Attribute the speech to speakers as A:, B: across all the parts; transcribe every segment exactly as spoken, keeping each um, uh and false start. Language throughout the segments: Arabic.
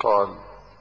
A: قال: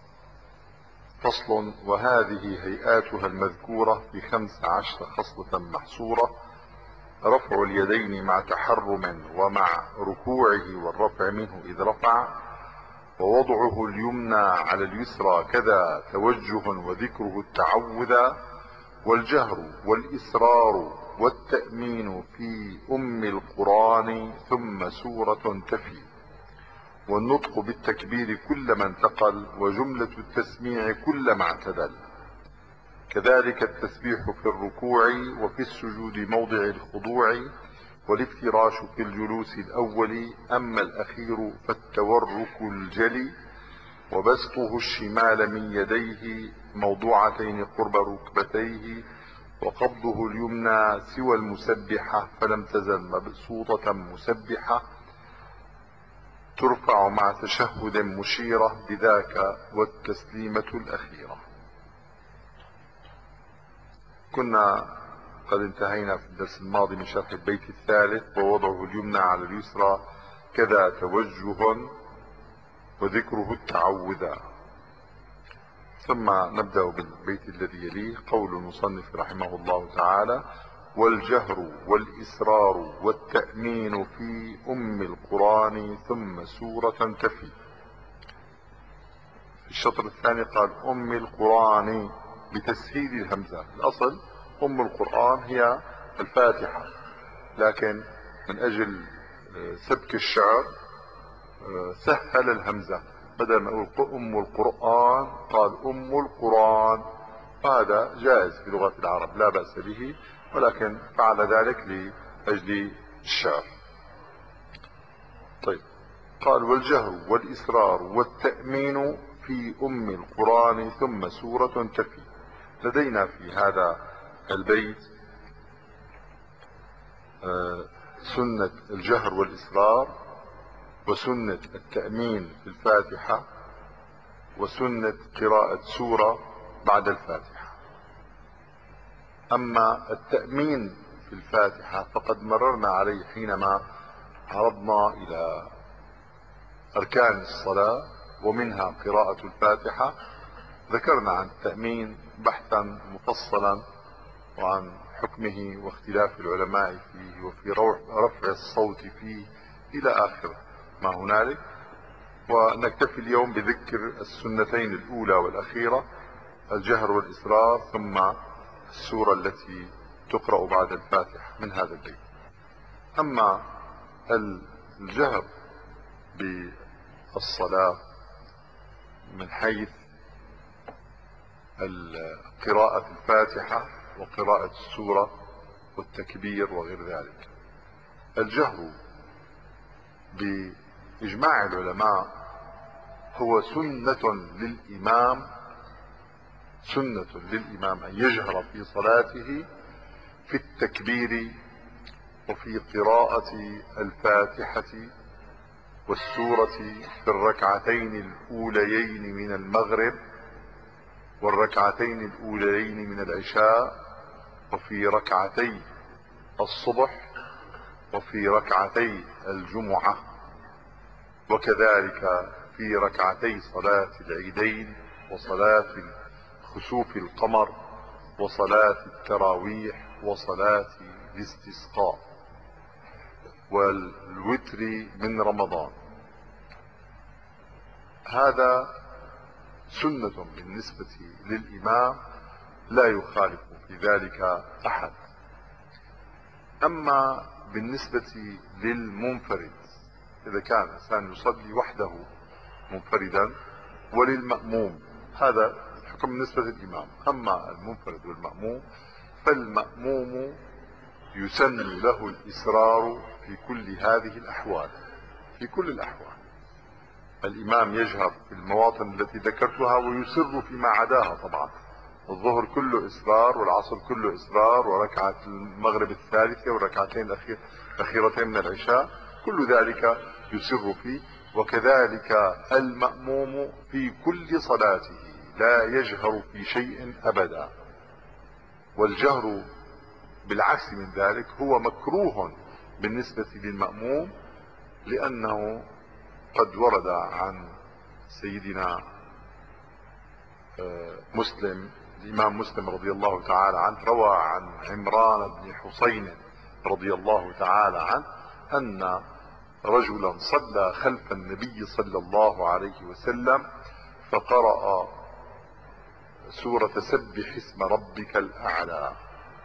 A: فصل: وهذه هيئاتها المذكورة في خمس عشر خصلة محصورة: رفع اليدين مع تحرم ومع ركوعه والرفع منه إذ رفع، ووضعه اليمنى على اليسرى كذا توجه وذكره التعوذ، والجهر والإسرار والتأمين في أم القرآن ثم سورة تفي، والنطق بالتكبير كلما انتقل، وجملة التسميع كلما اعتدل، كذلك التسبيح في الركوع وفي السجود موضع الخضوع، والافتراش في الجلوس الأول، أما الأخير فالتورك الجلي، وبسطه الشمال من يديه موضوعتين قرب ركبتيه، وقبضه اليمنى سوى المسبحة فلم تزل مبسوطة مسبحة، ترفع مع تشهد مشيرة بذاك والتسليمة الأخيرة. كنا قد انتهينا في الدرس الماضي من شرح البيت الثالث: ووضعه اليمنى على اليسرى كذا توجه وذكره التعوذ. ثم نبدأ بالبيت الذي يليه: قول المصنف رحمه الله تعالى: والجهر والإسرار والتأمين في أم القرآن ثم سورة تفي. في الشطر الثاني قال: أم القرآن بتسهيل الهمزة. الأصل أم القرآن هي الفاتحة، لكن من أجل سبك الشعر سهل الهمزة، بدل ما يقول أم القرآن قال أم القرآن، وهذا جائز في لغة العرب لا بأس به، ولكن فعل ذلك لأجل الشعر. طيب، قال: والجهر والإسرار والتأمين في أم القرآن ثم سورة تفي. لدينا في هذا البيت سنة الجهر والإسرار، وسنة التأمين في الفاتحة، وسنة قراءة سورة بعد الفاتحة. أما التأمين في الفاتحة فقد مررنا عليه حينما عرضنا إلى أركان الصلاة ومنها قراءة الفاتحة، ذكرنا عن التأمين بحثا مفصلا وعن حكمه واختلاف العلماء فيه وفي رفع الصوت فيه إلى آخر ما هنالك. ونكتفي اليوم بذكر السنتين الأولى والأخيرة: الجهر والإسرار ثم السورة التي تقرأ بعد الفاتحة من هذا البيت. أما الجهر بالصلاة من حيث قراءة الفاتحة وقراءة السورة والتكبير وغير ذلك، الجهر بإجماع العلماء هو سنة للإمام، سنة للإمام أن يجهر في صلاته في التكبير وفي قراءة الفاتحة والسورة في الركعتين الأوليين من المغرب والركعتين الأوليين من العشاء، وفي ركعتي الصبح، وفي ركعتي الجمعة، وكذلك في ركعتي صلاة العيدين وصلاة خسوف القمر وصلاة التراويح وصلاة الاستسقاء والوتر من رمضان. هذا سنة بالنسبة للإمام لا يخالف في ذلك أحد. أما بالنسبة للمنفرد، إذا كان الإنسان يصلي وحده منفردا، وللمأموم، هذا الحكم بالنسبة للإمام. أما المنفرد والمأموم فالمأموم يسن له الإسرار في كل هذه الأحوال، في كل الأحوال. الإمام يجهر في المواطن التي ذكرتها ويسر فيما عداها. طبعا الظهر كله إسرار، والعصر كله إسرار، وركعة المغرب الثالثة والركعتين الأخيرتين من العشاء كل ذلك يسر فيه. وكذلك المأموم في كل صلاته لا يجهر في شيء أبدا. والجهر بالعكس من ذلك هو مكروه بالنسبة للمأموم، لأنه قد ورد عن سيدنا مسلم، الإمام مسلم رضي الله تعالى عنه روى عن عمران بن حسين رضي الله تعالى عنه أن رجلا صلى خلف النبي صلى الله عليه وسلم فقرأ سورة سبح اسم ربك الأعلى،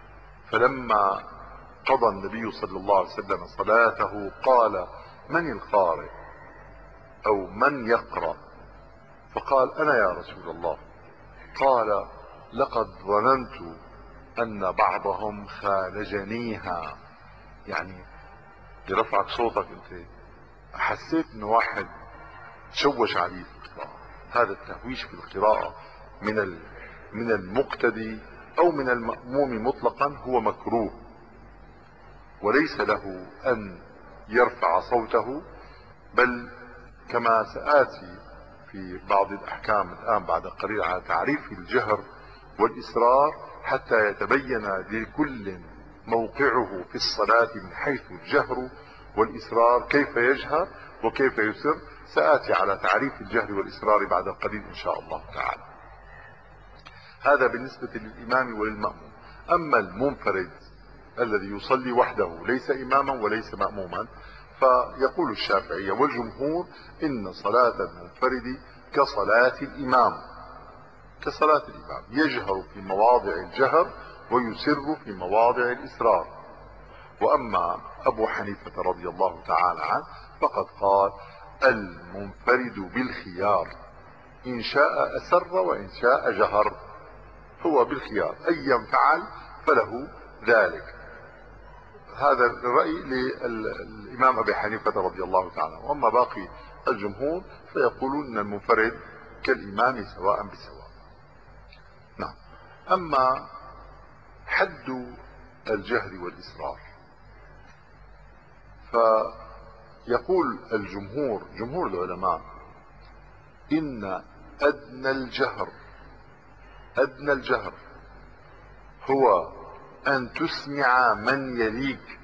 A: فلما قضى النبي صلى الله عليه وسلم صلاته قال: من القارئ أو من يقرأ؟ فقال: أنا يا رسول الله. قال: لقد ظننت أن بعضهم خالجنيها، يعني برفعك صوتك انت حسيت ان واحد تشوش عليه في القراءة. هذا التهويش في القراءة من من المقتدي او من المأموم مطلقا هو مكروه، وليس له ان يرفع صوته، بل كما سآتي في بعض الاحكام الان بعد قليل على تعريف الجهر والإسرار حتى يتبين لكل موقعه في الصلاة من حيث الجهر والإسرار، كيف يجهر وكيف يسر. سآتي على تعريف الجهر والإسرار بعد قليل إن شاء الله تعالى. هذا بالنسبة للإمام وللمأموم. أما المنفرد الذي يصلي وحده ليس إماما وليس مأموما، فيقول الشافعية والجمهور إن صلاة المنفرد كصلاة الإمام، كصلاة الإمام، يجهر في مواضع الجهر ويسر في مواضع الإسرار. وأما أبو حنيفة رضي الله تعالى عنه فقد قال: المنفرد بالخيار، إن شاء أسر وإن شاء جهر، هو بالخيار، أيا فعل فله ذلك. هذا الرأي للإمام أبي حنيفة رضي الله تعالى. وأما باقي الجمهور فيقولون أن المنفرد كالإمام سواء بسواء. نعم. أما حد الجهر والإسرار فيقول الجمهور، جمهور العلماء، إن أدنى الجهر أدنى الجهر هو أن تسمع من يليك.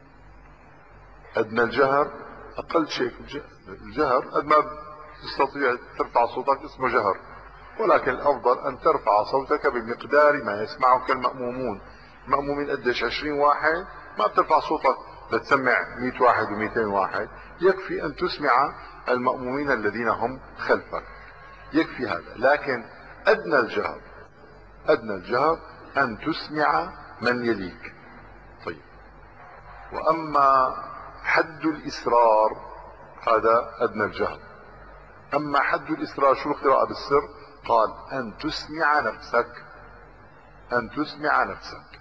A: أدنى الجهر أقل شيء في الجهر، قد ما تستطيع ترفع صوتك اسمه جهر، ولكن الأفضل أن ترفع صوتك بمقدار ما يسمعك المأمومون. المأمومين قديش؟ عشرين واحد، ما بترفع صوتك لتسمع مئة واحد ومئتين واحد، يكفي أن تسمع المأمومين الذين هم خلفك، يكفي هذا. لكن أدنى الجهر أدنى الجهر أن تسمع من يليك. طيب، وأما حد الإسرار هذا أدنى الجهر. أما حد الإسرار شو القراءة بالسر؟ قال: أن تسمع نفسك، أن تسمع نفسك،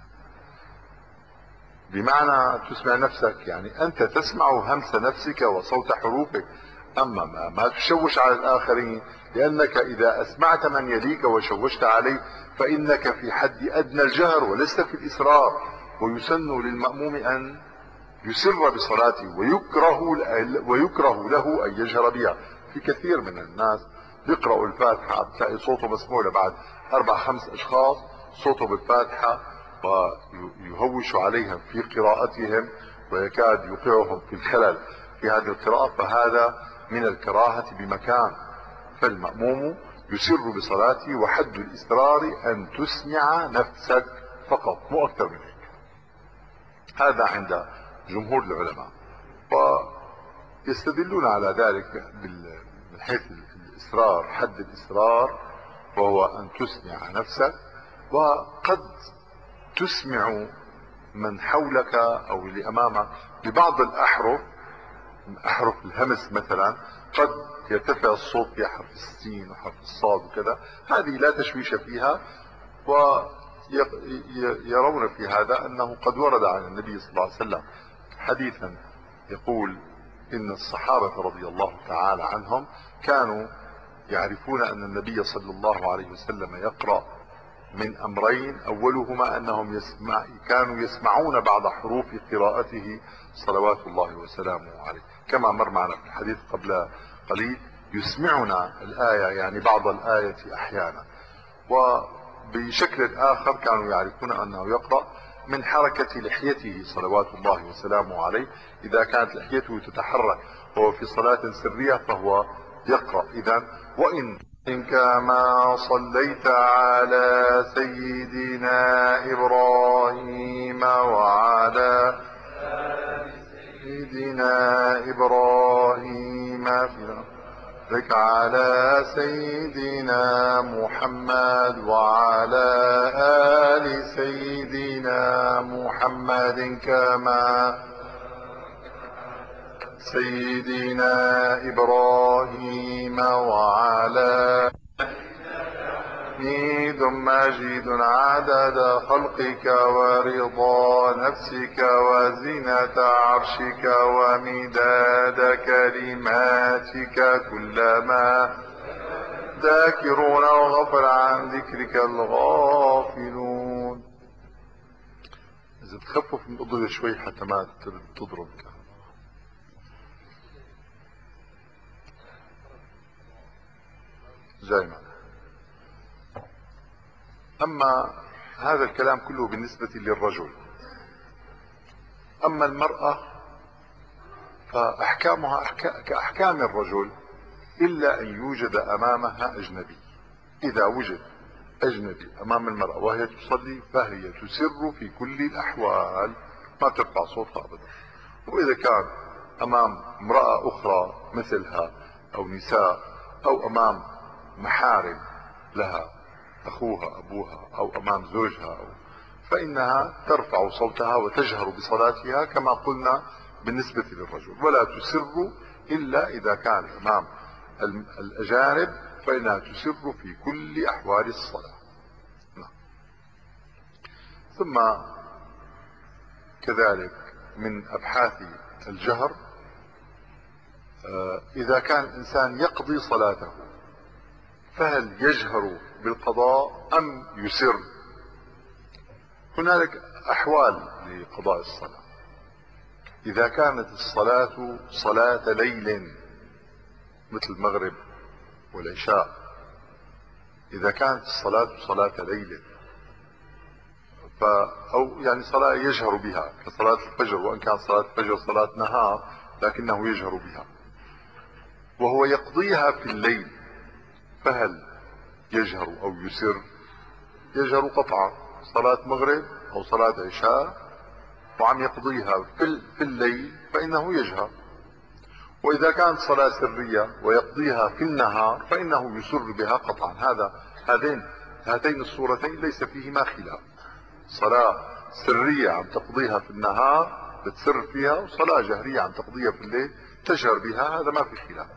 A: بمعنى تسمع نفسك يعني أنت تسمع همس نفسك وصوت حروفك، أما ما, ما تشوش على الآخرين، لأنك إذا أسمعت من يليك وشوشت عليه فإنك في حد أدنى الجهر ولست في الإسرار. ويسن للمأموم أن يسر بصلاته، ويكره ويكره له أن يجهر بها. في كثير من الناس يقرأوا الفاتحة بتلاقي صوته مسموع لبعد أربع خمس أشخاص، صوته بالفاتحة، ويهوش عليهم في قراءتهم ويكاد يوقعهم في الخلل في هذه القراءة، فهذا من الكراهة بمكان. فالمأموم يسر بصلاته، وحد الإسرار أن تسمع نفسك فقط، مو أكثر من هيك. هذا عند جمهور العلماء، ويستدلون على ذلك من حيث الإسرار، حد الإسرار وهو أن تسمع نفسك، وقد تسمع من حولك أو اللي أمامك ببعض الأحرف، أحرف الهمس مثلا، قد يرتفع الصوت في حرف السين وحرف الصاد وكذا، هذه لا تشويش فيها. ويرون في هذا أنه قد ورد عن النبي صلى الله عليه وسلم حديثا يقول إن الصحابة رضي الله تعالى عنهم كانوا يعرفون أن النبي صلى الله عليه وسلم يقرأ من أمرين، أولهما أنهم يسمع كانوا يسمعون بعض حروف قراءته صلوات الله وسلامه عليه، كما مر معنا في الحديث قبل قليل، يسمعنا الآية يعني بعض الآية أحيانا. وبشكل آخر كانوا يعرفون أنه يقرأ من حركة لحيته صلوات الله وسلامه عليه، إذا كانت لحيته تتحرك وهو في صلاة سرية فهو يقرأ إذن، وإن كما صليت على سيدنا إبراهيم وعلى سيدنا إبراهيم بارك على سيدنا محمد وعلى آل سيدنا محمد كما سيدنا إبراهيم وعلى حميد مجيد عدد خلقك ورضا نفسك وزنة عرشك ومداد كلماتك كلما ذاكرون وغفر عن ذكرك الغافلون. إذا تخفف من الأضوية شوي حتى ما تضربك. جاي معنا. أما هذا الكلام كله بالنسبة للرجل. أما المرأة فأحكامها كأحكام الرجل إلا أن يوجد أمامها أجنبي. إذا وجد أجنبي أمام المرأة وهي تصلي فهي تسر في كل الأحوال، ما ترفع صوتها أبدا. وإذا كان أمام امرأة أخرى مثلها أو نساء أو أمام محارم لها أخوها أبوها أو أمام زوجها أو فإنها ترفع صوتها وتجهر بصلاتها كما قلنا بالنسبة للرجل، ولا تسر إلا إذا كان أمام الأجانب فإنها تسر في كل أحوال الصلاة. نعم. ثم كذلك من أبحاث الجهر إذا كان الإنسان يقضي صلاته فهل يجهر بالقضاء أم يسر؟ هنالك أحوال لقضاء الصلاة. إذا كانت الصلاة صلاة ليل مثل المغرب والعشاء، إذا كانت الصلاة صلاة ليل ف أو يعني صلاة يجهر بها كصلاة الفجر، وإن كانت صلاة الفجر صلاة نهار لكنه يجهر بها وهو يقضيها في الليل، فهل يجهر أو يسر؟ يجهر قطعا. صلاة مغرب أو صلاة عشاء وعم يقضيها في الليل فإنه يجهر. وإذا كانت صلاة سرية ويقضيها في النهار فإنه يسر بها قطعا. هذا هذين هاتين الصورتين ليس فيهما خلاف. صلاة سرية عم تقضيها في النهار بتسر فيها، وصلاة جهرية عم تقضيها في الليل تجهر بها، هذا ما في خلاف.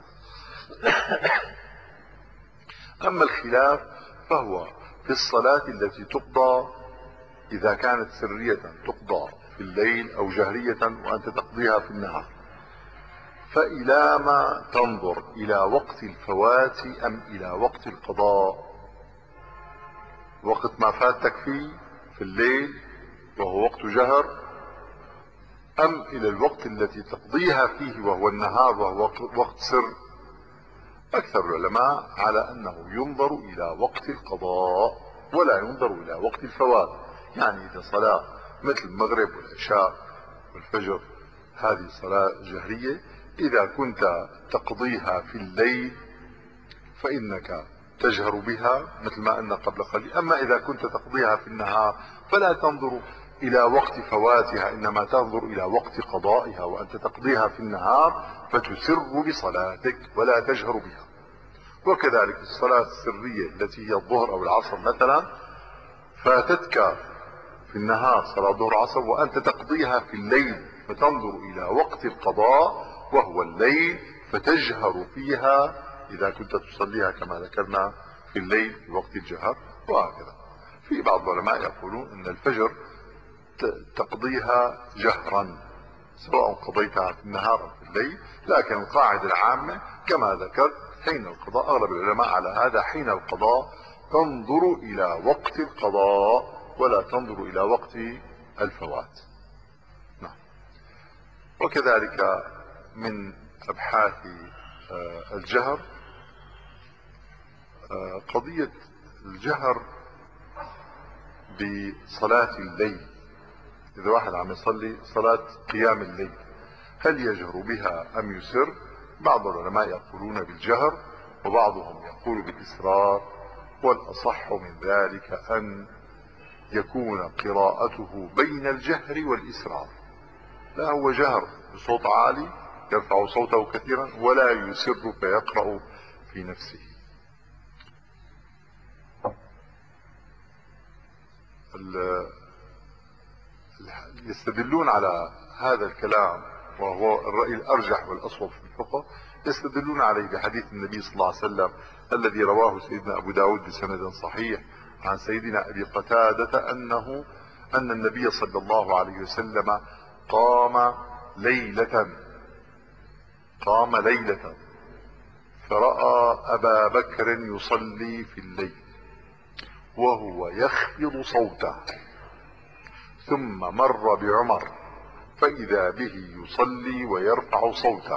A: أما الخلاف فهو في الصلاة التي تقضى إذا كانت سرية تقضى في الليل أو جهرية وأنت تقضيها في النهار، فإلى ما تنظر؟ إلى وقت الفوات أم إلى وقت القضاء؟ وقت ما فاتك فيه في الليل وهو وقت جهر، أم إلى الوقت التي تقضيها فيه وهو النهار وهو وقت سر؟ أكثر العلماء على أنه ينظر إلى وقت القضاء ولا ينظر إلى وقت الفوات. يعني إذا صلاة مثل المغرب والعشاء والفجر هذه صلاة جهرية، إذا كنت تقضيها في الليل فإنك تجهر بها مثل ما أن قبل قليل. أما إذا كنت تقضيها في النهار فلا تنظر إلى وقت فواتها، إنما تنظر إلى وقت قضائها، وأنت تقضيها في النهار فتسر بصلاتك ولا تجهر بها. وكذلك الصلاة السرية التي هي الظهر أو العصر مثلا، فاتتك في النهار صلاة ظهر عصر وأنت تقضيها في الليل، فتنظر إلى وقت القضاء وهو الليل فتجهر فيها إذا كنت تصليها كما ذكرنا في الليل في وقت الجهر، وهكذا. في بعض العلماء يقولون أن الفجر تقضيها جهرا سواء قضيتها في النهار أو في الليل، لكن القاعدة العامة كما ذكرت حين القضاء، أغلب العلماء على هذا، حين القضاء تنظر إلى وقت القضاء ولا تنظر إلى وقت الفوات. نعم. وكذلك من أبحاث الجهر قضية الجهر بصلاة الليل. إذا واحد عم يصلي صلاة قيام الليل هل يجهر بها أم يسر؟ بعض العلماء يقولون بالجهر وبعضهم يقول بالإسرار، والأصح من ذلك أن يكون قراءته بين الجهر والإسرار، لا هو جهر بصوت عالي يرفع صوته كثيرا ولا يسر فيقرأ في نفسه. يستدلون على هذا الكلام، وهو الرأي الأرجح والأصوب في الفقه، يستدلون عليه بحديث النبي صلى الله عليه وسلم الذي رواه سيدنا أبو داود بسند صحيح عن سيدنا أبي قتادة أنه أن النبي صلى الله عليه وسلم قام ليلة قام ليلة فرأى أبا بكر يصلي في الليل وهو يخفض صوته، ثم مر بعمر فإذا به يصلي ويرفع صوته،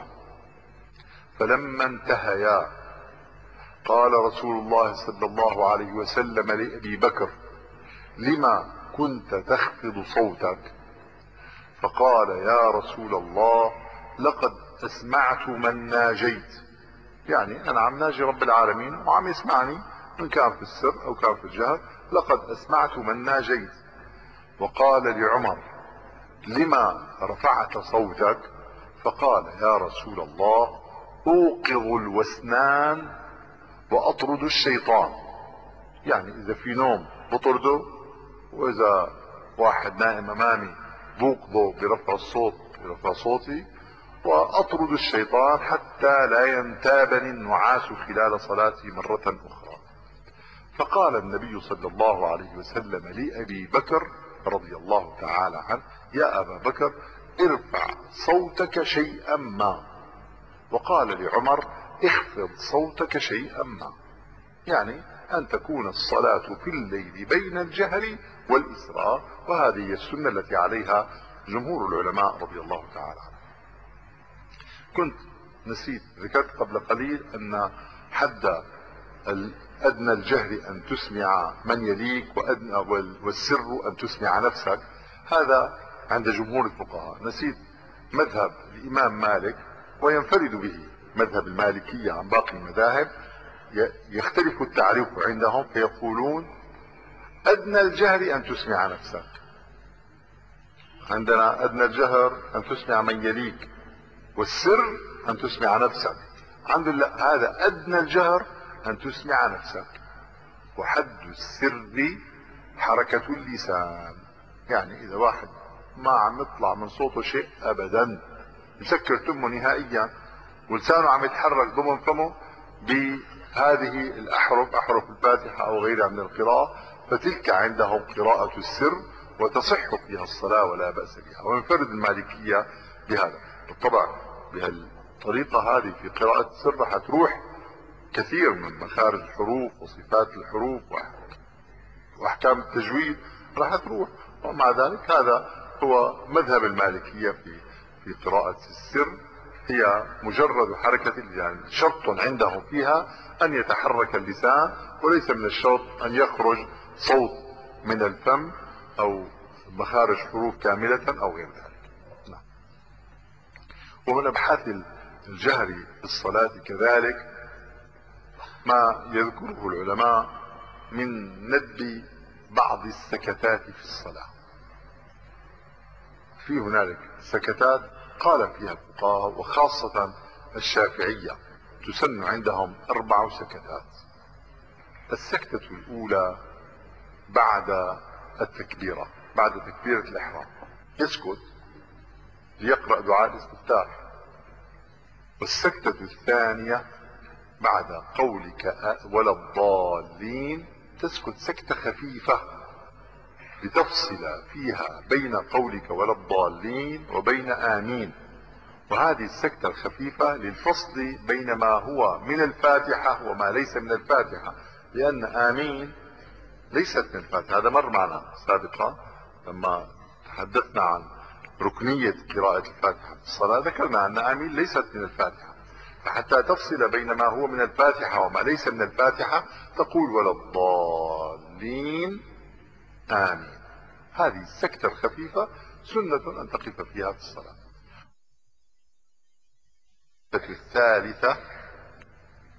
A: فلما انتهيا قال رسول الله صلى الله عليه وسلم لأبي بكر: لما كنت تخفض صوتك؟ فقال: يا رسول الله، لقد أسمعت من ناجيت، يعني أنا عم ناجي رب العالمين وعم يسمعني إن كان في السر أو كان في الجهر، لقد أسمعت من ناجيت. وقال لعمر: لما رفعت صوتك؟ فقال: يا رسول الله، أوقظ الوسنان وأطرد الشيطان، يعني إذا في نوم بطرده، وإذا واحد نائم أمامي بوقظه برفع الصوت برفع صوتي، وأطرد الشيطان حتى لا ينتابني النعاس خلال صلاتي مرة أخرى. فقال النبي صلى الله عليه وسلم لأبي بكر رضي الله تعالى عنه: يا أبا بكر، ارفع صوتك شيئا ما. وقال لعمر: اخفض صوتك شيئا ما، يعني أن تكون الصلاة في الليل بين الجهر والإسراء، وهذه هي السنة التي عليها جمهور العلماء رضي الله تعالى عنهم. كنت نسيت ذكرت قبل قليل أن حد أدنى الجهر أن تسمع من يليك، وأدنى والسر أن تسمع نفسك، هذا عند جمهور الفقهاء. نسيت مذهب الإمام مالك، وينفرد به مذهب المالكية عن باقي المذاهب، يختلف التعريف عندهم فيقولون: أدنى الجهر أن تسمع نفسك. عندنا أدنى الجهر أن تسمع من يليك، والسر أن تسمع نفسك. عند الله هذا أدنى الجهر أن تسمع نفسك، وحد السر حركة اللسان، يعني إذا واحد ما عم يطلع من صوته شيء أبدا، مسكر تمه نهائيا ولسانه عم يتحرك ضمن فمه بهذه الأحرف، أحرف الفاتحة أو غيرها من القراءة، فتلك عندهم قراءة السر وتصح فيها الصلاة ولا بأس بها. وينفرد المالكية بهذا. بالطبع بهالطريقة هذه في قراءة السر رح تروح كثير من مخارج الحروف وصفات الحروف واحكام التجويد راح تروح، ومع ذلك هذا هو مذهب المالكية في في قراءة السر، هي مجرد حركة اللسان. شرط عندهم فيها ان يتحرك اللسان، وليس من الشرط ان يخرج صوت من الفم او مخارج حروف كاملة او غير ذلك. نعم. ومن ابحاث الجهر في الصلاة كذلك ما يذكره العلماء من ندب بعض السكتات في الصلاة. في هنالك سكتات قال فيها الفقهاء وخاصة الشافعية تسن عندهم أربع سكتات. السكتة الأولى بعد التكبيرة، بعد تكبيرة الإحرام يسكت ليقرأ دعاء الاستفتاح. والسكتة الثانية بعد قولك ولا الضالين تسكت سكتة خفيفة لتفصل فيها بين قولك ولا الضالين وبين آمين. وهذه السكتة الخفيفة للفصل بين ما هو من الفاتحة وما ليس من الفاتحة، لأن آمين ليست من الفاتحة. هذا مر معنا سابقا لما تحدثنا عن ركنية قراءة الفاتحة في الصلاة، ذكرنا أن آمين ليست من الفاتحة. فحتى تفصل بين ما هو من الفاتحة وما ليس من الفاتحة تقول ولا الضالين آمين. هذه السكتة الخفيفة سنة أن تقف فيها في الصلاة. الثالثة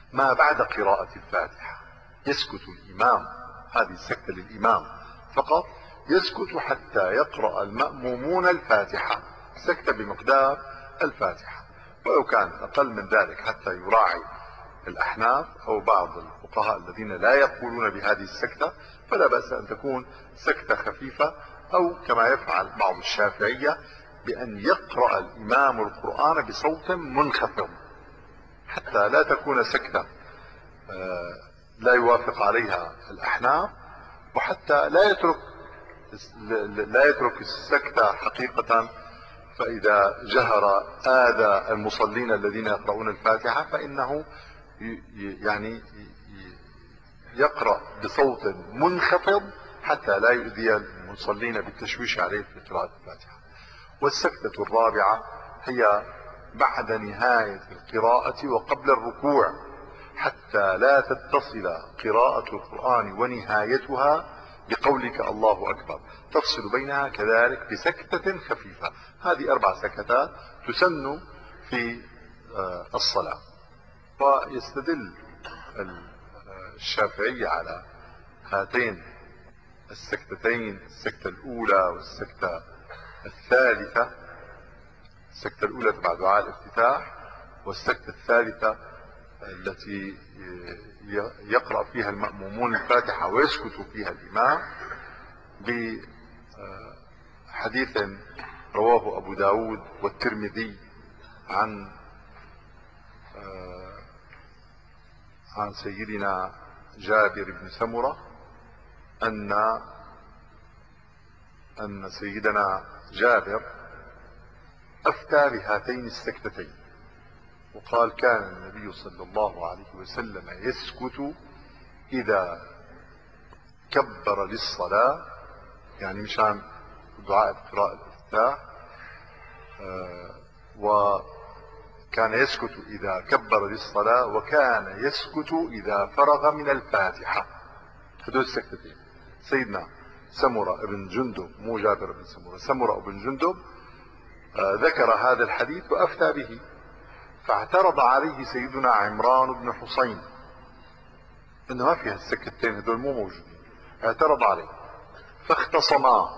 A: ما بعد قراءة الفاتحة يسكت الإمام، هذه السكتة للإمام فقط، يسكت حتى يقرأ المأمومون الفاتحة، سكتة بمقدار الفاتحة. ولو كان أقل من ذلك حتى يراعي الأحناف أو بعض الفقهاء الذين لا يقولون بهذه السكتة، فلا بأس أن تكون سكتة خفيفة، أو كما يفعل بعض الشافعية بأن يقرأ الإمام القرآن بصوت منخفض حتى لا تكون سكتة لا يوافق عليها الأحناف، وحتى لا يترك لا يترك السكتة حقيقة، فإذا جهر آذى المصلين الذين يقرؤون الفاتحة فإنه يعني يقرأ بصوت منخفض حتى لا يؤذي المصلين بالتشويش عليه في قراءة الفاتحة. والسكتة الرابعة هي بعد نهاية القراءة وقبل الركوع، حتى لا تتصل قراءة القرآن ونهايتها بقولك الله أكبر، تفصل بينها كذلك بسكتة خفيفة. هذه أربع سكتات تسن في الصلاة. ويستدل الشافعية على هاتين السكتتين، السكتة الأولى والسكتة الثالثة، السكتة الأولى تبع دعاء الافتتاح، والسكتة الثالثة التي يقرأ فيها المأمومون الفاتحة ويسكت فيها الإمام، بحديث رواه أبو داود والترمذي عن عن سيدنا جابر بن سمرة أن أن سيدنا جابر أفتى بهاتين السكتتين، وقال كان النبي صلى الله عليه وسلم يسكت إذا كبر للصلاة، يعني مشان دعاء قراءة الافتتاح، وكان يسكت إذا كبر للصلاة، وكان يسكت إذا فرغ من الفاتحة. هدول السكتتين. سيدنا سمرة بن جندب، مو جابر بن سمرة، سمرة بن جندب ذكر هذا الحديث وأفتى به، فاعترض عليه سيدنا عمران بن حسين انه ما فيها السكتين هدول مو موجودين، اعترض عليه فاختصما،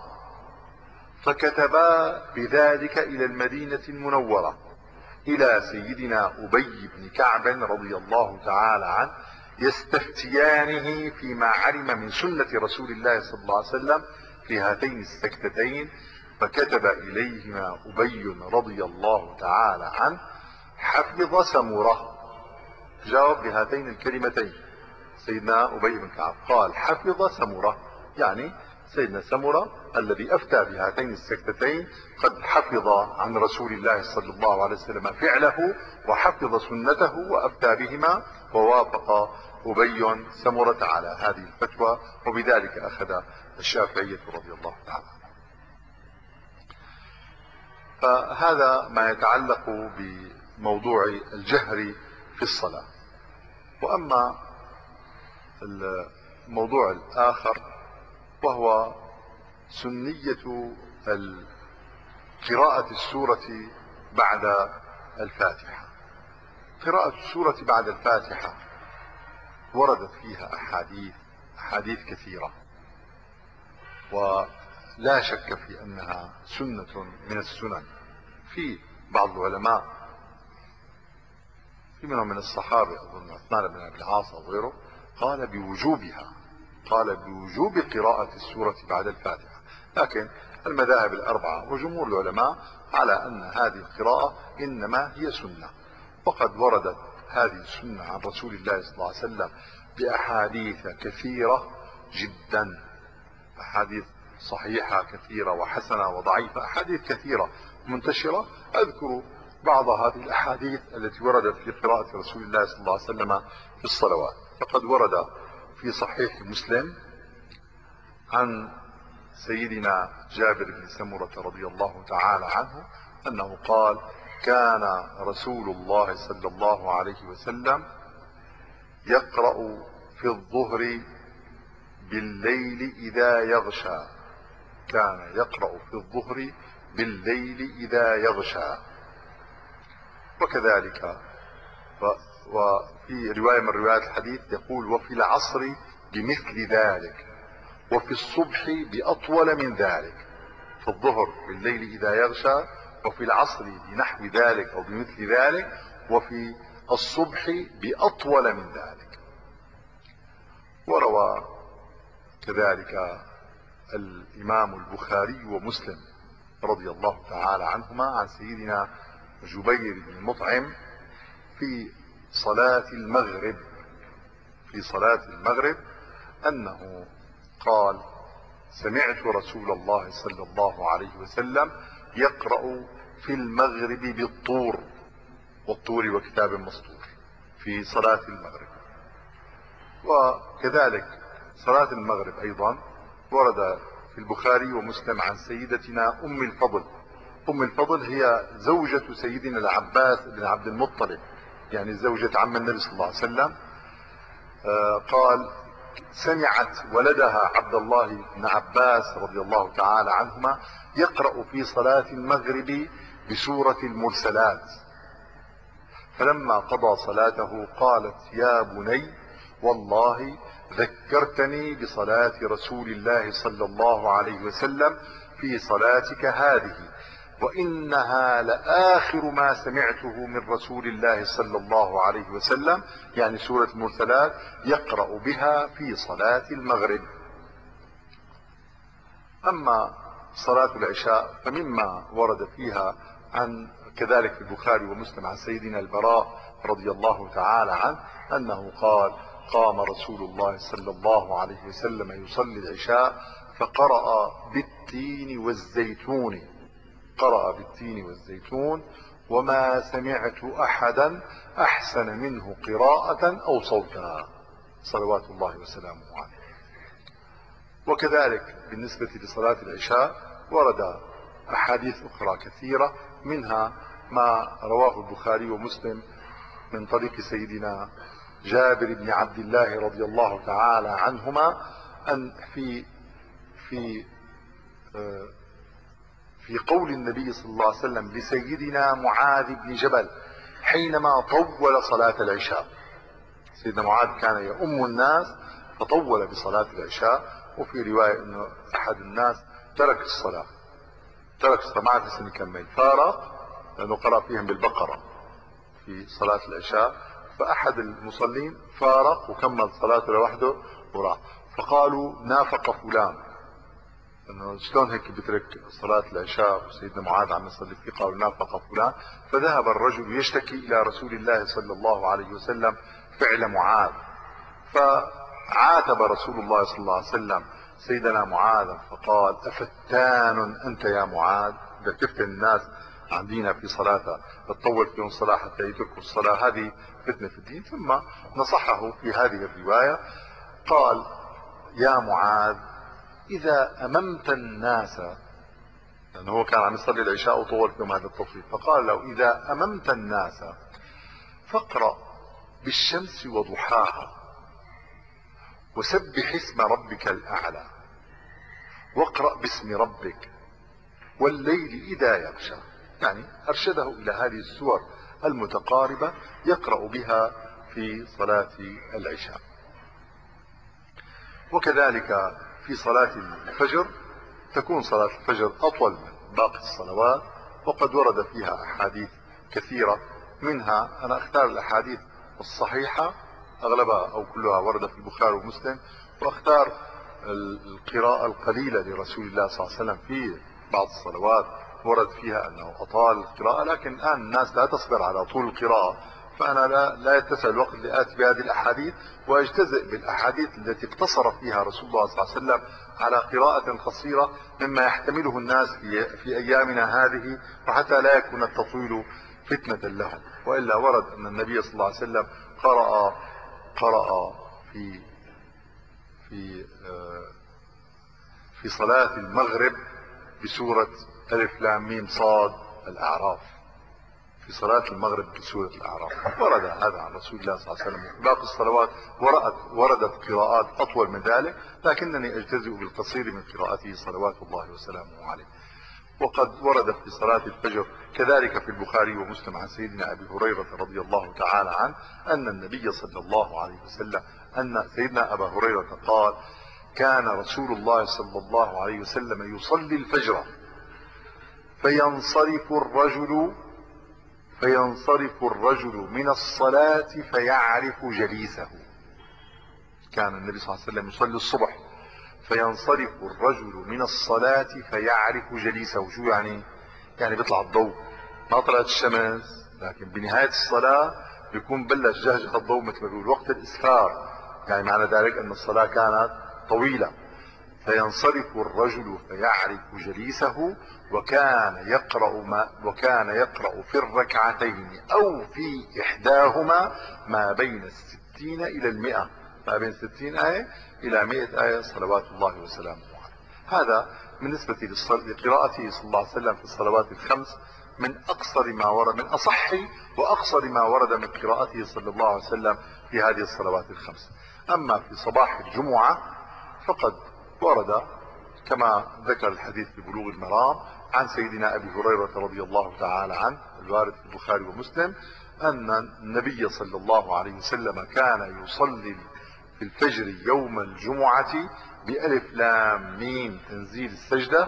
A: فكتبا بذلك الى المدينة المنورة الى سيدنا ابي بن كعب رضي الله تعالى عنه، يستفتيانه فيما علم من سنة رسول الله صلى الله عليه وسلم في هاتين السكتتين. فكتب اليهما ابي رضي الله تعالى عنه حفظ سمرة، جاوب بهاتين الكلمتين سيدنا أبي بن كعب، قال حفظ سمرة، يعني سيدنا سمرة الذي أفتى بهاتين السكتتين قد حفظ عن رسول الله صلى الله عليه وسلم فعله وحفظ سنته وأفتى بهما، ووافق أبي سمرة على هذه الفتوى، وبذلك أخذ الشافعية رضي الله تعالى. فهذا ما يتعلق بموضوع الجهر في الصلاة. وأما الموضوع الآخر وهو سنية قراءة السورة بعد الفاتحة. قراءة السورة بعد الفاتحة وردت فيها أحاديث أحاديث كثيرة، ولا شك في أنها سنة من السنن. في بعض العلماء، في منهم من الصحابة أظن عثمان بن أبي العاص أو غيره، قال بوجوبها، قال بوجوب قراءة السورة بعد الفاتحة. لكن المذاهب الأربعة وجمهور العلماء على أن هذه القراءة إنما هي سنة، وقد وردت هذه السنة عن رسول الله صلى الله عليه وسلم بأحاديث كثيرة جدا، أحاديث صحيحة كثيرة وحسنة وضعيفة، أحاديث كثيرة منتشرة. أذكر بعض هذه الأحاديث التي وردت في قراءة رسول الله صلى الله عليه وسلم في الصلوات. فقد ورد في صحيح مسلم عن سيدنا جابر بن سمرة رضي الله تعالى عنه أنه قال كان رسول الله صلى الله عليه وسلم يقرأ في الظهر بالليل إذا يغشى، كان يقرأ في الظهر بالليل إذا يغشى. وكذلك وفي رواية من روايات الحديث يقول وفي العصر بمثل ذلك، وفي الصبح بأطول من ذلك، في الظهر بالليل إذا يغشى، وفي العصر بنحو ذلك أو بمثل ذلك، وفي الصبح بأطول من ذلك. وروى كذلك الإمام البخاري ومسلم رضي الله تعالى عنهما عن سيدنا جبير بن مطعم في صلاة المغرب في صلاة المغرب أنه قال سمعت رسول الله صلى الله عليه وسلم يقرأ في المغرب بالطور والطور وكتاب مسطور في صلاة المغرب. وكذلك صلاة المغرب أيضا ورد في البخاري ومسلم عن سيدتنا أم الفضل. أم الفضل هي زوجة سيدنا العباس بن عبد المطلب، يعني زوجة عم النبي صلى الله عليه وسلم. آه قال سمعت ولدها عبد الله بن عباس رضي الله تعالى عنهما يقرأ في صلاة المغرب بسورة المرسلات، فلما قضى صلاته قالت يا بني والله ذكرتني بصلاة رسول الله صلى الله عليه وسلم في صلاتك هذه، وإنها لآخر ما سمعته من رسول الله صلى الله عليه وسلم، يعني سورة المرسلات يقرأ بها في صلاة المغرب. أما صلاة العشاء فمما ورد فيها عن كذلك في البخاري ومسلم عن سيدنا البراء رضي الله تعالى عنه أنه قال قام رسول الله صلى الله عليه وسلم يصلي العشاء فقرأ بالتين والزيتون قرأ بالتين والزيتون وما سمعت أحدا أحسن منه قراءة أو صوتا صلوات الله وسلامه عليه. وكذلك بالنسبة لصلاة العشاء ورد أحاديث أخرى كثيرة، منها ما رواه البخاري ومسلم من طريق سيدنا جابر بن عبد الله رضي الله تعالى عنهما أن في في في قول النبي صلى الله عليه وسلم لسيدنا معاذ بن جبل حينما طول صلاة العشاء. سيدنا معاذ كان يؤم الناس فطول بصلاة العشاء، وفي رواية أنه أحد الناس ترك الصلاة ترك الصلاة ما عرف يكمل فارق لأنه قرأ فيهم بالبقرة في صلاة العشاء، فأحد المصلين فارق وكمل صلاته لوحده وراح، فقالوا نافق فلان، انه شلون هيك بترك صلاة العشاء وسيدنا معاذ عم يصلي فيه، قالوا نافق فلان. فذهب الرجل يشتكي الى رسول الله صلى الله عليه وسلم فعل معاذ، فعاتب رسول الله صلى الله عليه وسلم سيدنا معاذ فقال أفتان أنت يا معاذ، إذا تفتن الناس عن دينها في صلاتها تطول فيهم الصلاة حتى يتركوا الصلاة، هذه فتنة في الدين. ثم نصحه في هذه الرواية قال يا معاذ إذا أممت الناس، لأنه هو كان عم يصلي العشاء وطول فيهم هذا التطويل، فقال له إذا أممت الناس فاقرأ بالشمس وضحاها وسبح اسم ربك الأعلى واقرأ باسم ربك والليل إذا يغشى. يعني أرشده إلى هذه السور المتقاربة يقرأ بها في صلاة العشاء. وكذلك في صلاة الفجر تكون صلاة الفجر أطول من باقي الصلوات، وقد ورد فيها أحاديث كثيرة، منها أنا أختار الأحاديث الصحيحة أغلبها أو كلها ورد في البخاري ومسلم، وأختار القراءة القليلة لرسول الله صلى الله عليه وسلم في بعض الصلوات ورد فيها أنه أطال القراءة، لكن الآن الناس لا تصبر على طول القراءة، فأنا لا, لا يتسع الوقت لآتي بهذه الأحاديث، وأجتزئ بالأحاديث التي اقتصر فيها رسول الله صلى الله عليه وسلم على قراءة قصيرة مما يحتمله الناس في, في أيامنا هذه، وحتى لا يكون التطويل فتنة لهم. وإلا ورد أن النبي صلى الله عليه وسلم قرأ قرأ في في في صلاة المغرب بسورة ألف لام ميم صاد الأعراف، في صلاة المغرب بسورة الأعراف ورد هذا عن رسول الله صلى الله عليه وسلم. وفي باقي الصلوات وردت وردت قراءات أطول من ذلك، لكنني أجتزئ بالقصير من قراءته صلوات الله وسلامه عليه. وقد ورد في صلاة الفجر كذلك في البخاري ومسلم عن سيدنا أبي هريرة رضي الله تعالى عنه أن النبي صلى الله عليه وسلم أن سيدنا أبا هريرة قال: كان رسول الله صلى الله عليه وسلم يصلي الفجر فينصرف الرجل فينصرف الرجل من الصلاة فيعرف جليسه. كان النبي صلى الله عليه وسلم يصلي الصبح فينصرف الرجل من الصلاة فيعرف جليسه. شو يعني؟ يعني بيطلع الضوء، ما طلعت الشمس، لكن بنهاية الصلاة بيكون بلش جهجه الضوء مثل ما بيقول وقت الإسفار، يعني معنى ذلك أن الصلاة كانت طويلة. فينصرف الرجل فيعرف جليسه، وكان يقرأ ما وكان يقرأ في الركعتين أو في إحداهما ما بين الستين إلى المئة، ما بين ستين آية إلى مئة آية صلوات الله وسلامه عليه. هذا بالنسبة لقراءته صلى الله عليه وسلم في الصلوات الخمس من أقصر ما ورد، من أصح وأقصر ما ورد من قراءته صلى الله عليه وسلم في هذه الصلوات الخمس. أما في صباح الجمعة فقد ورد كما ذكر الحديث في بلوغ المرام عن سيدنا أبي هريرة رضي الله تعالى عنه الوارد في البخاري ومسلم أن النبي صلى الله عليه وسلم كان يصلي في الفجر يوم الجمعة بألف لام ميم تنزيل السجدة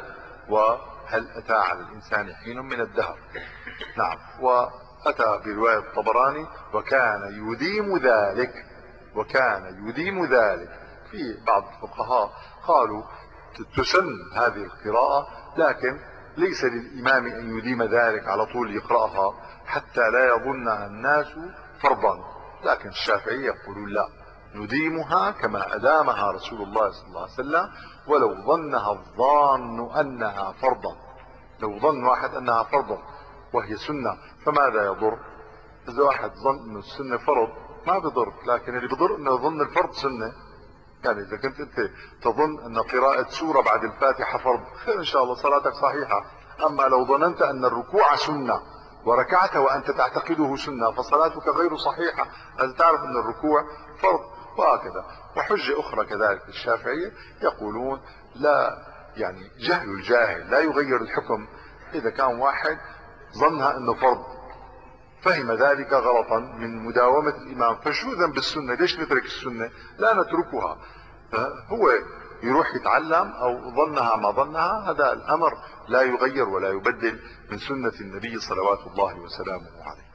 A: وهل أتى على الإنسان حين من الدهر. نعم. وأتى برواية الطبراني: وكان يديم ذلك وكان يديم ذلك. في بعض الفقهاء قالوا تسن هذه القراءة، لكن ليس للإمام أن يديم ذلك على طول يقرأها حتى لا يظنها الناس فرضا، لكن الشافعي يقولون لا، نديمها كما أدامها رسول الله صلى الله عليه وسلم، ولو ظنها الظان أنها فرضا، لو ظن واحد أنها فرضا وهي سنة فماذا يضر؟ إذا واحد ظن أن السنة فرض ما بضر، لكن اللي بضر أنه يظن الفرض سنة. يعني إذا كنت أنت تظن أن قراءة سورة بعد الفاتحة فرض، خير إن شاء الله صلاتك صحيحة. أما لو ظننت أن الركوع سنة وركعت وأنت تعتقده سنة فصلاتك غير صحيحة، لازم تعرف أن الركوع فرض. وهكذا. وحجة أخرى كذلك الشافعية يقولون لا، يعني جهل الجاهل لا يغير الحكم. إذا كان واحد ظنها أنه فرض فهم ذلك غلطا من مداومة الإمام، فشو ذنب السنة؟ ليش نترك السنة؟ لا نتركها، هو يروح يتعلم أو ظنها ما ظنها، هذا الأمر لا يغير ولا يبدل من سنة النبي صلوات الله وسلامه عليه.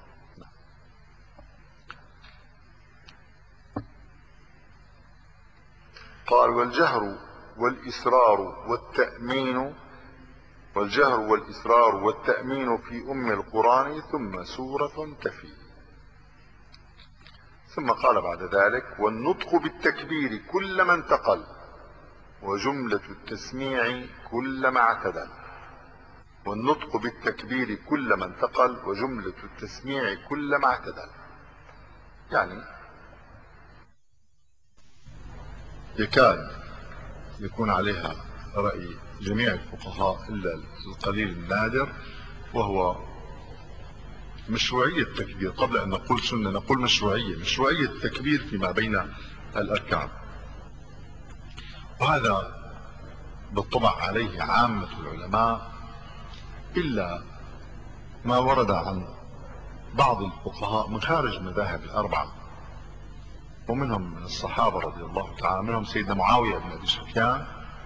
A: قال: والجهر والإسرار والتأمين والجهر والإسرار والتأمين في أم القرآن ثم سورة تفي. ثم قال بعد ذلك: والنطق بالتكبير كلما انتقل وجملة التسميع كلما اعتدل. والنطق بالتكبير كلما انتقل وجملة التسميع كلما اعتدل، يعني يكاد يكون عليها رأي جميع الفقهاء إلا القليل النادر، وهو مشروعية التكبير. قبل أن نقول سنة نقول مشروعية مشروعية التكبير فيما بين الأركان، وهذا بالطبع عليه عامة العلماء إلا ما ورد عن بعض الفقهاء من خارج المذاهب الأربعة، ومنهم من الصحابة رضي الله تعالى منهم سيدنا معاوية بن أبي سفيان،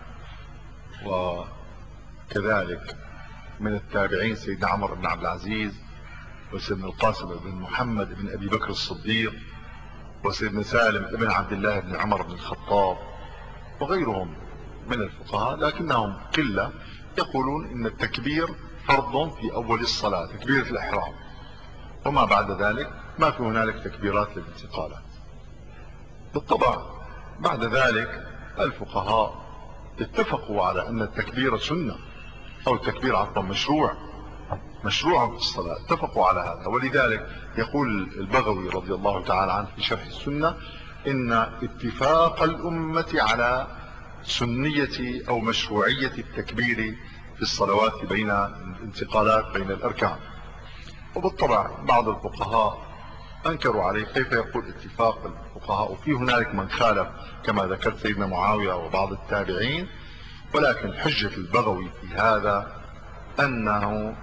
A: وكذلك من التابعين سيدنا عمر بن عبد العزيز، وسيدنا القاسم بن محمد بن أبي بكر الصديق، وسيدنا سالم بن عبد الله بن عمر بن الخطاب، وغيرهم من الفقهاء، لكنهم قلة يقولون إن التكبير فرض في أول الصلاة، تكبيرة الإحرام، وما بعد ذلك ما في هنالك تكبيرات للانتقالات. بالطبع بعد ذلك الفقهاء اتفقوا على أن التكبير سنة، أو التكبير عفوا مشروع مشروع في الصلاة، اتفقوا على هذا. ولذلك يقول البغوي رضي الله تعالى عنه في شرح السنة: إن اتفاق الأمة على سنية أو مشروعية التكبير في الصلوات بين الانتقالات بين الأركان. وبالطبع بعض الفقهاء أنكروا عليه، كيف يقول اتفاق الفقهاء؟ وفي هنالك من خالف كما ذكرت سيدنا معاوية وبعض التابعين، ولكن حجة البغوي في هذا أنه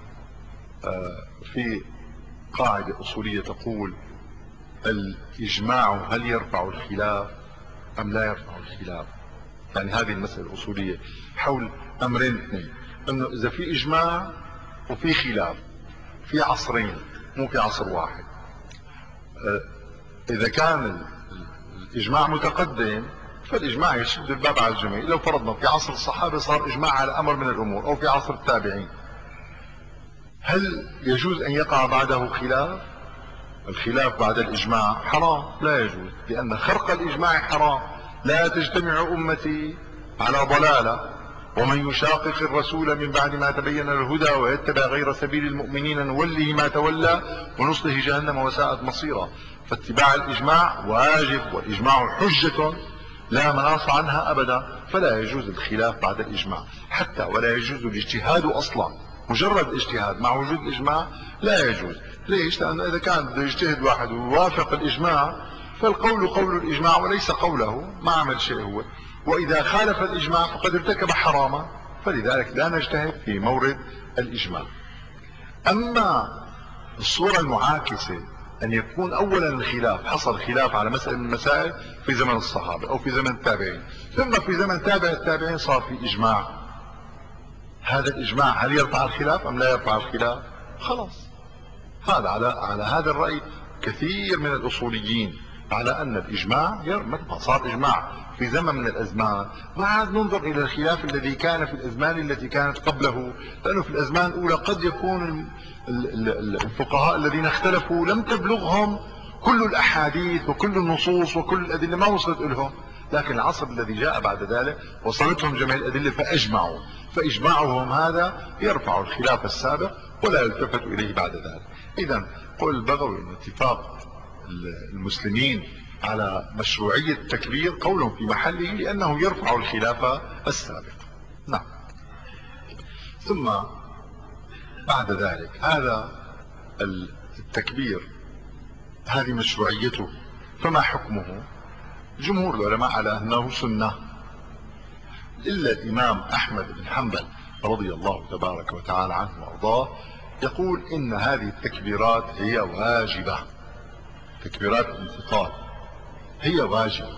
A: في قاعدة أصولية تقول الإجماع هل يرفع الخلاف أم لا يرفع الخلاف. يعني هذه المسألة الأصولية حول أمرين اثنين، أنه إذا في إجماع وفي خلاف في عصرين مو في عصر واحد، إذا كان الإجماع متقدم فالإجماع يشد الباب على الجميع. لو فرضنا في عصر الصحابة صار إجماع على أمر من الأمور، أو في عصر التابعين، هل يجوز أن يقع بعده خلاف؟ الخلاف بعد الإجماع حرام، لا يجوز، لأن خرق الإجماع حرام. لا تجتمع أمتي على ضلالة ومن يشاقق الرسول من بعد ما تبين الهدى ويتبع غير سبيل المؤمنين نوله ما تولى ونصله جهنم وساءت مصيرا. فاتباع الإجماع واجب، والإجماع حجة لا مناص عنها أبدا، فلا يجوز الخلاف بعد الإجماع، حتى ولا يجوز الاجتهاد أصلا. مجرد اجتهاد مع وجود الإجماع لا يجوز. ليش؟ لأنه إذا كان بده يجتهد واحد ويوافق الإجماع فالقول قول الإجماع وليس قوله، ما عمل شيء هو. وإذا خالف الإجماع فقد ارتكب حراما، فلذلك لا نجتهد في مورد الإجماع. أما الصورة المعاكسة أن يكون أولا الخلاف، حصل خلاف على مسألة من المسائل في زمن الصحابة أو في زمن التابعين، ثم في زمن تابع التابعين صار في إجماع، هذا الإجماع هل يرفع الخلاف أم لا يرفع الخلاف؟ خلاص، هذا على على هذا الرأي كثير من الأصوليين، على أن الإجماع مثل صار إجماع في زمن من الأزمان، ما عاد ننظر إلى الخلاف الذي كان في الأزمان التي كانت قبله، لأنه في الأزمان الأولى قد يكون الفقهاء الذين اختلفوا لم تبلغهم كل الأحاديث وكل النصوص وكل الأدلة، ما وصلت لهم، لكن العصر الذي جاء بعد ذلك وصلتهم جميع الأدلة فأجمعوا، فإجماعهم هذا يرفع الخلاف السابق ولا يلتفت إليه بعد ذلك. إذن قول البغوي أن اتفاق المسلمين على مشروعية التكبير قول في محله، لأنه يرفع الخلاف السابق. نعم. ثم بعد ذلك هذا التكبير هذه مشروعيته، فما حكمه؟ جمهور العلماء على أنه سنة، إلا الإمام أحمد بن حنبل رضي الله تبارك وتعالى عنه وأرضاه يقول إن هذه التكبيرات هي واجبة، تكبيرات الانتقال هي واجبة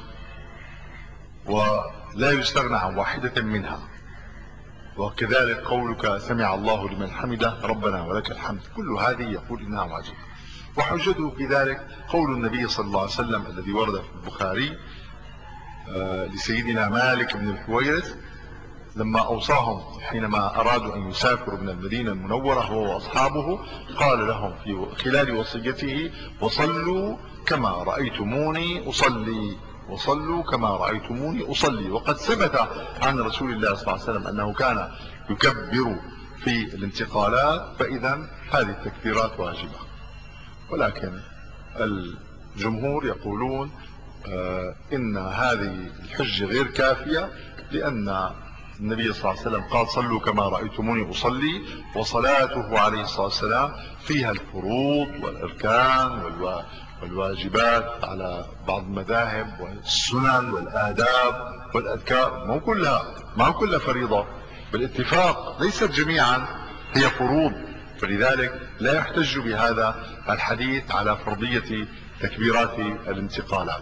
A: ولا يستغنى عن واحدة منها، وكذلك قولك سمع الله لمن حمده ربنا ولك الحمد، كل هذه يقول إنها واجبة. وحجته في ذلك قول النبي صلى الله عليه وسلم الذي ورد في البخاري آه لسيدنا مالك بن الحويرث لما أوصاهم حينما أرادوا أن يسافروا من المدينة المنورة هو وأصحابه، قال لهم في خلال وصيته وصلوا كما رأيتموني أصلي، وصلوا كما رأيتموني أصلي. وقد ثبت عن رسول الله صلى الله عليه وسلم أنه كان يكبر في الانتقالات، فإذا هذه التكبيرات واجبة. ولكن الجمهور يقولون آه إن هذه الحجة غير كافية، لأن النبي صلى الله عليه وسلم قال صلوا كما رأيتموني أصلي، وصلاته عليه الصلاة والسلام فيها الفروض والأركان والواجبات على بعض المذاهب والسنن والآداب والأذكار، مو كلها ما كلها فريضة بالاتفاق، ليست جميعا هي فروض، فلذلك لا يحتج بهذا الحديث على فرضية تكبيرات الانتقالات.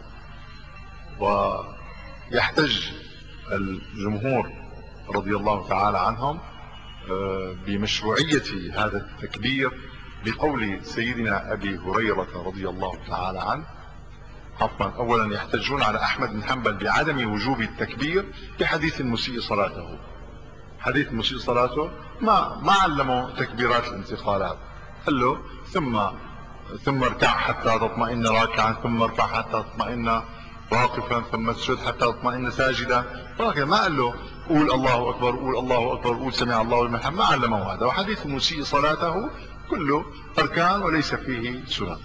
A: ويحتج الجمهور رضي الله تعالى عنهم بمشروعية هذا التكبير بقول سيدنا أبي هريرة رضي الله تعالى عنه، عفوا أولا يحتجون على أحمد بن حنبل بعدم وجوب التكبير بحديث المسيء صلاته، حديث المسيء صلاته ما ما علموا تكبيرات الانتقالات، قال له ثم ثم اركع حتى تطمئن راكعا، ثم ارفع حتى تطمئن واقفا، ثم اسجد حتى تطمئن ساجدا، ولكن ما قال له قول الله اكبر، قول الله اكبر، قول سمع الله لمن حمده، ما علمه هذا. وحديث المسيء صلاته كله اركان وليس فيه سنن.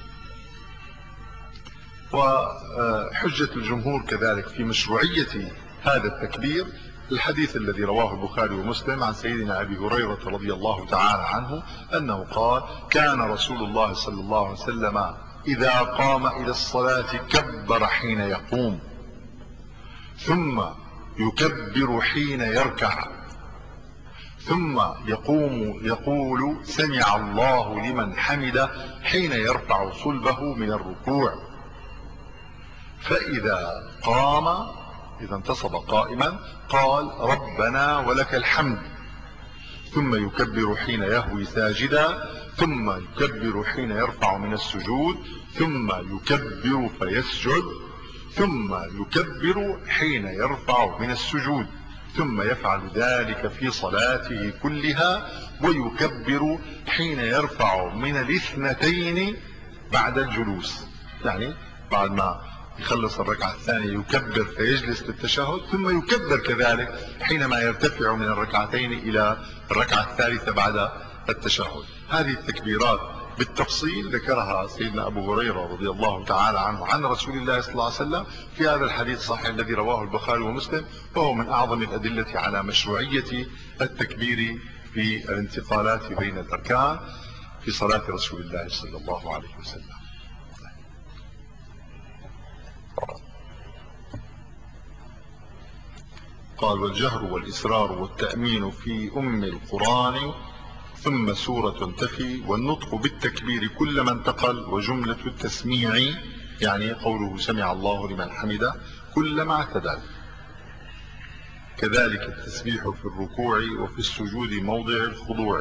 A: وحجة الجمهور كذلك في مشروعية هذا التكبير الحديث الذي رواه البخاري ومسلم عن سيدنا أبي هريرة رضي الله تعالى عنه أنه قال كان رسول الله صلى الله عليه وسلم إذا قام إلى الصلاة كبر حين يقوم، ثم يكبر حين يركع، ثم يقوم يقول سمع الله لمن حمده حين يرفع صلبه من الركوع. فإذا قام، إذا انتصب قائما، قال ربنا ولك الحمد، ثم يكبر حين يهوي ساجدا، ثم يكبر حين يرفع من السجود، ثم يكبر فيسجد، ثم يكبر حين يرفع من السجود، ثم يفعل ذلك في صلاته كلها، ويكبر حين يرفع من الاثنتين بعد الجلوس. يعني بعد ما يخلص الركعة الثانية يكبر فيجلس للتشهد، ثم يكبر كذلك حينما يرتفع من الركعتين إلى الركعة الثالثة بعد التشهد. هذه التكبيرات بالتفصيل ذكرها سيدنا أبو هريرة رضي الله تعالى عنه عن رسول الله صلى الله عليه وسلم في هذا الحديث الصحيح الذي رواه البخاري ومسلم، وهو من أعظم الأدلة على مشروعية التكبير في الانتقالات بين الأركان في صلاة رسول الله صلى الله عليه وسلم. قال والجهر والإسرار والتأمين في أم القرآن ثم سورة تفي، والنطق بالتكبير كلما انتقل، وجملة التسميع يعني قوله سمع الله لمن حمده كلما اعتدل. كذلك التسبيح في الركوع وفي السجود موضع الخضوع.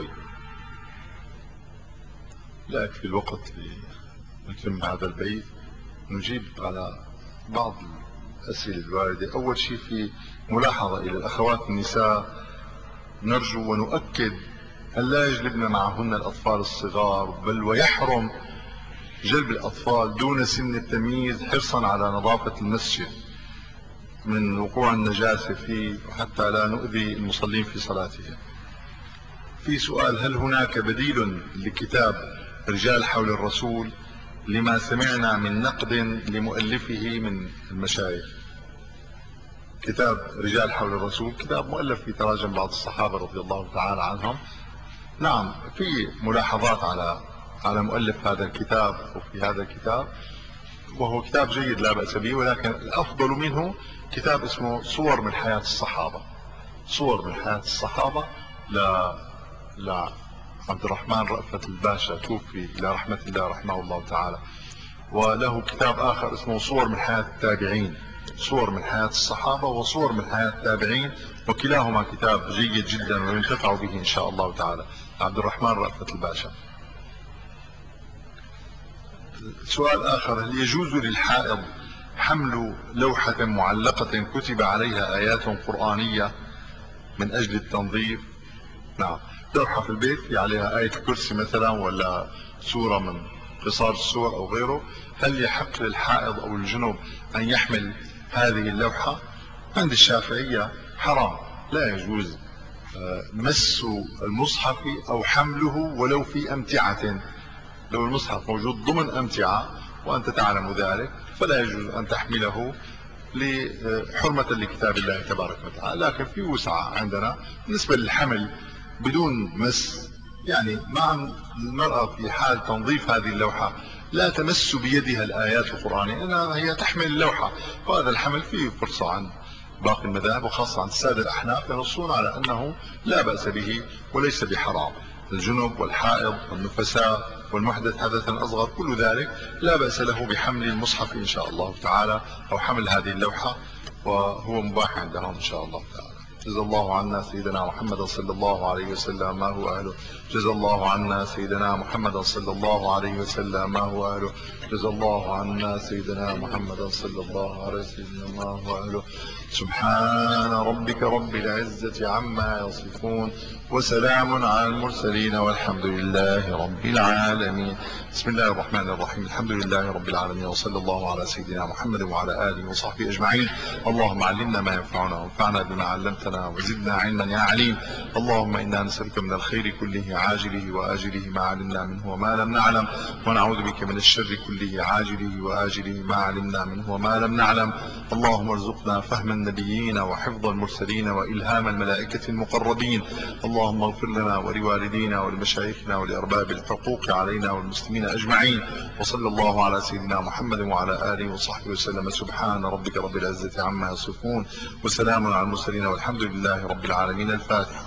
A: لا يكفي الوقت لنتم هذا البيت. نجيب على بعض الأسئلة الواردة. أول شيء في ملاحظة إلى الأخوات النساء، نرجو ونؤكد أن لا يجلبن معهن الأطفال الصغار، بل ويحرم جلب الأطفال دون سن التمييز حرصا على نظافة المسجد من وقوع النجاسة فيه، حتى لا نؤذي المصلين في صلاتهم. في سؤال: هل هناك بديل لكتاب رجال حول الرسول لما سمعنا من نقد لمؤلفه من المشايخ؟ كتاب رجال حول الرسول كتاب مؤلف في تراجم بعض الصحابة رضي الله تعالى عنهم. نعم، في ملاحظات على على مؤلف هذا الكتاب وفي هذا الكتاب، وهو كتاب جيد لا بأس به، ولكن الأفضل منه كتاب اسمه صور من حياة الصحابة. صور من حياة الصحابة لا لا عبد الرحمن رأفت الباشا، توفي إلى رحمة الله رحمه الله تعالى. وله كتاب آخر اسمه صور من حياة التابعين، صور من حياة الصحابة وصور من حياة التابعين، وكلاهما كتاب جيد جدا وينتفع به إن شاء الله تعالى. عبد الرحمن رأفت الباشا. سؤال آخر: هل يجوز للحائض حمل لوحة معلقة كتب عليها آيات قرآنية من أجل التنظيف؟ نعم، لوحة في البيت في عليها آية الكرسي مثلا، ولا سورة من قصار السور أو غيره، هل يحق للحائض أو الجنوب أن يحمل هذه اللوحة؟ عند الشافعية حرام، لا يجوز مس المصحف أو حمله ولو في أمتعة. لو المصحف موجود ضمن أمتعة وأنت تعلم ذلك فلا يجوز أن تحمله لحرمة لكتاب الله تبارك وتعالى. لكن في وسعة عندنا بالنسبة للحمل بدون مس، يعني مع المرأة في حال تنظيف هذه اللوحة لا تمس بيدها الآيات القرآنية، إنها هي تحمل اللوحة، وهذا الحمل فيه فرصة عن باقي المذاهب وخاصة عن السادة الأحناف ينصون على أنه لا بأس به وليس بحرام. الجنب والحائض والنفساء والمحدث حدثا أصغر كل ذلك لا بأس له بحمل المصحف إن شاء الله تعالى، أو حمل هذه اللوحة، وهو مباح عندهم إن شاء الله تعالى. جزا الله عنا سيدنا محمد صلى الله عليه وسلم ما هو أهله. جزا الله عنا سيدنا محمد صلى الله عليه وسلم ما هو أهله. جزا الله عنا سيدنا محمد صلى الله عليه وسلم ما هو أهله. سبحان ربك رب العزة عما يصفون، وسلام على المرسلين، والحمد لله رب العالمين. بسم الله الرحمن الرحيم. الحمد لله رب العالمين، وصلى الله على سيدنا محمد وعلى آله وصحبه أجمعين. اللهم علمنا ما ينفعنا وانفعنا بما علمتنا وزدنا علما يا عليم. اللهم إنا نسألك من الخير كله عاجله وآجله ما علمنا منه وما لم نعلم، ونعوذ بك من الشر كله عاجله وآجله ما علمنا منه وما لم نعلم. اللهم ارزقنا فهم النبيين وحفظ المرسلين وإلهام الملائكة المقربين. اللهم اغفر لنا ولوالدينا ولمشايخنا ولأرباب الحقوق علينا والمسلمين أجمعين. وصلى الله على سيدنا محمد وعلى آله وصحبه وسلم. سبحان ربك رب العزة عما يصفون، وسلام على المرسلين، والحمد لله رب العالمين. الفاتحة.